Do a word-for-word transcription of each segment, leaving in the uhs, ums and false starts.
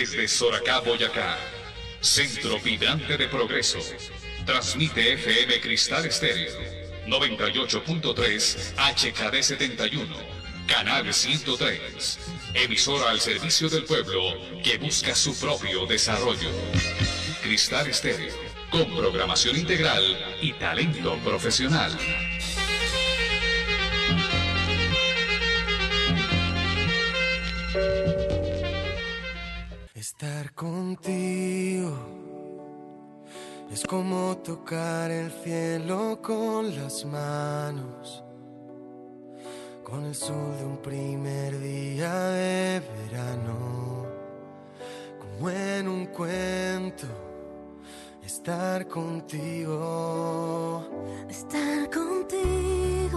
Desde Soracá, Boyacá, Centro Vibrante de Progreso, transmite F M Cristal Estéreo, noventa y ocho punto tres H K D setenta y uno, Canal ciento tres, emisora al servicio del pueblo que busca su propio desarrollo. Cristal Estéreo, con programación integral y talento profesional. Estar contigo es como tocar el cielo con las manos, con el sol de un primer día de verano, como en un cuento. Estar contigo, estar contigo,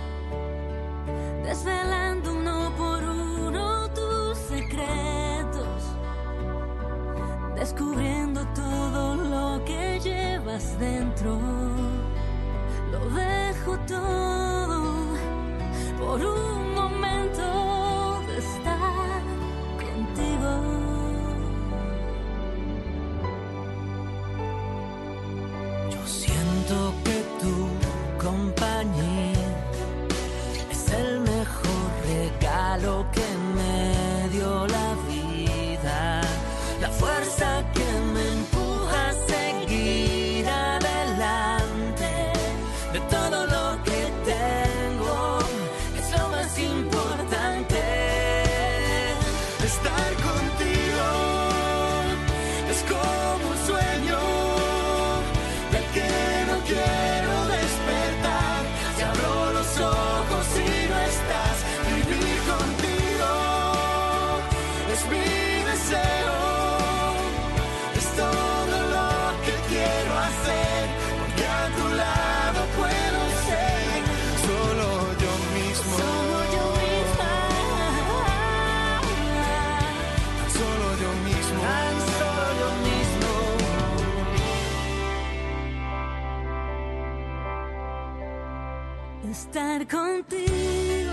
desvelando uno por uno tus secretos, descubriendo todo lo que llevas dentro. Lo dejo todo por un momento de estar contigo. Yo siento que tu compañía es el mejor regalo que me dio la vida, la fuerza que me empuja a seguir adelante. De todo lo que tengo es lo más importante. Estar contigo es como un sueño del que no quiero despertar. Si abro los ojos y no estás, vivir contigo es mi deseo. Es todo lo que quiero hacer, porque a tu lado puedo ser solo yo mismo. Solo yo misma, Solo yo mismo. Tan solo yo mismo. estar contigo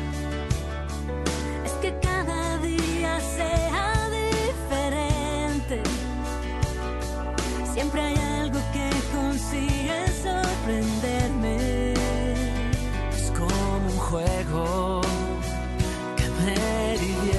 es que cada día sea diferente. Siempre hay algo que consigue sorprenderme. Es como un juego que me divierte.